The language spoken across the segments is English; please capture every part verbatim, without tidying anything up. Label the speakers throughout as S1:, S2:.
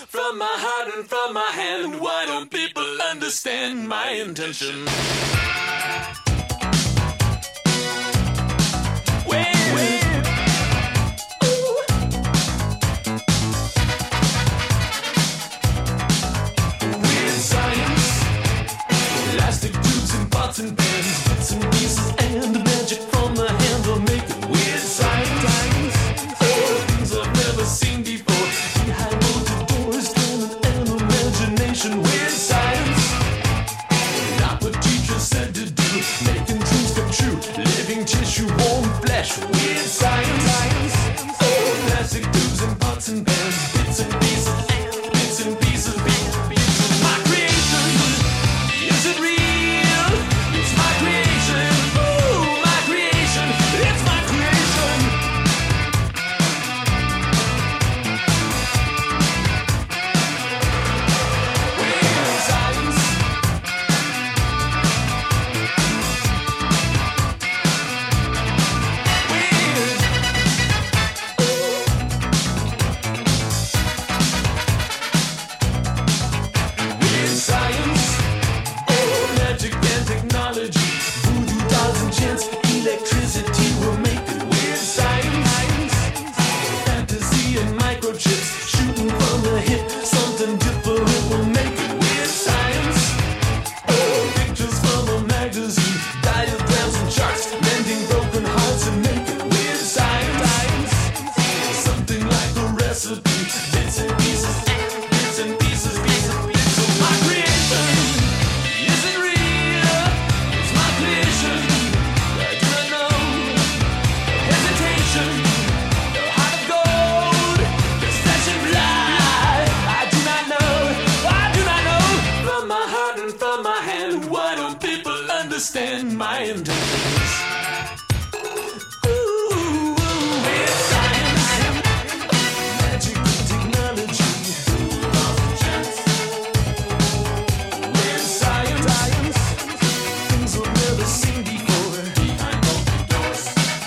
S1: from my heart and from my hand. Why don't people understand my intention? And pens, bits and pieces, and the magic from the hand will make it weird science. Oh, things I've never seen before. Behind bolted doors, talent and imagination. Weird science. Not what teachers said to do. Making dreams come true. Living tissue, warm flesh. Weird science. Oh, plastic tubes and pots and pans, bits and pieces, and bits and pieces, bits and pieces. My creation, is it real? Understand my intentions. Ooh, weird science, magic and technology. Weird science, things we've never seen before. Behind open doors.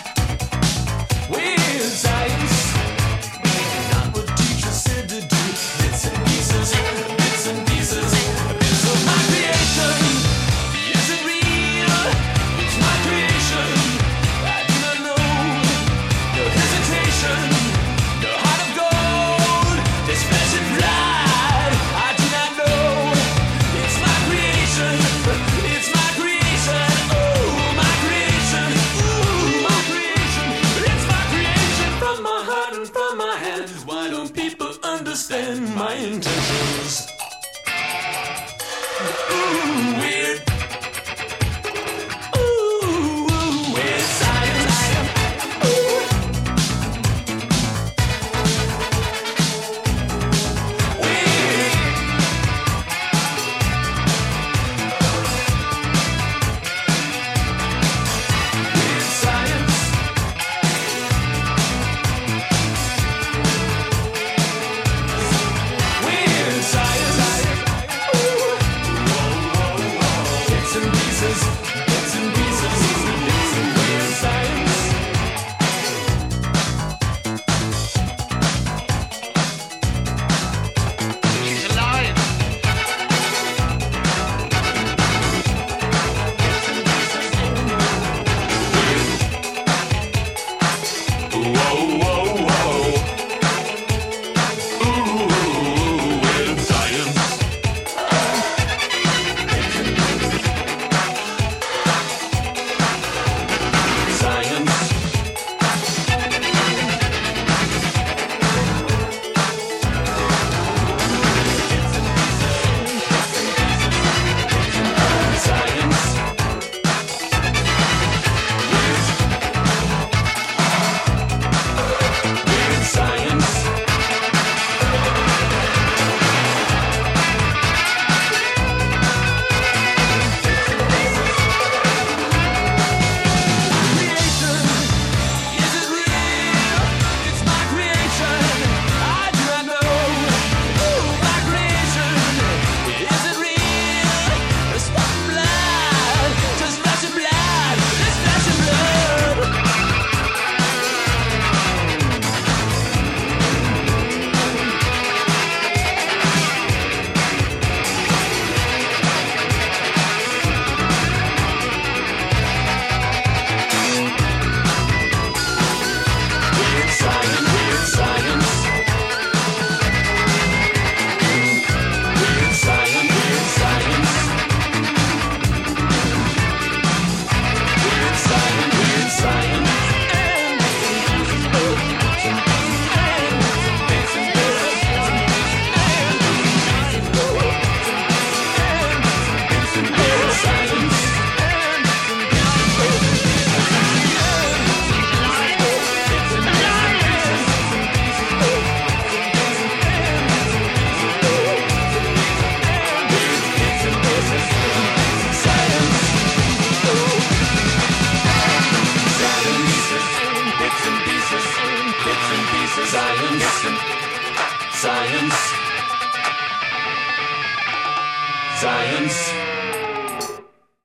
S1: Weird science, not what teachers said to do. Bits and pieces, bits and pieces, bits of my creation. Is it real? It's my creation. I do not know. No hesitation. No heart of gold. This passion fly. I do not know. It's my creation. It's my creation. Oh, my creation. Ooh, my creation. It's my creation. From my heart and from my hand. Why don't people understand my intentions? Ooh, weird. Weird science. Ooh. Science.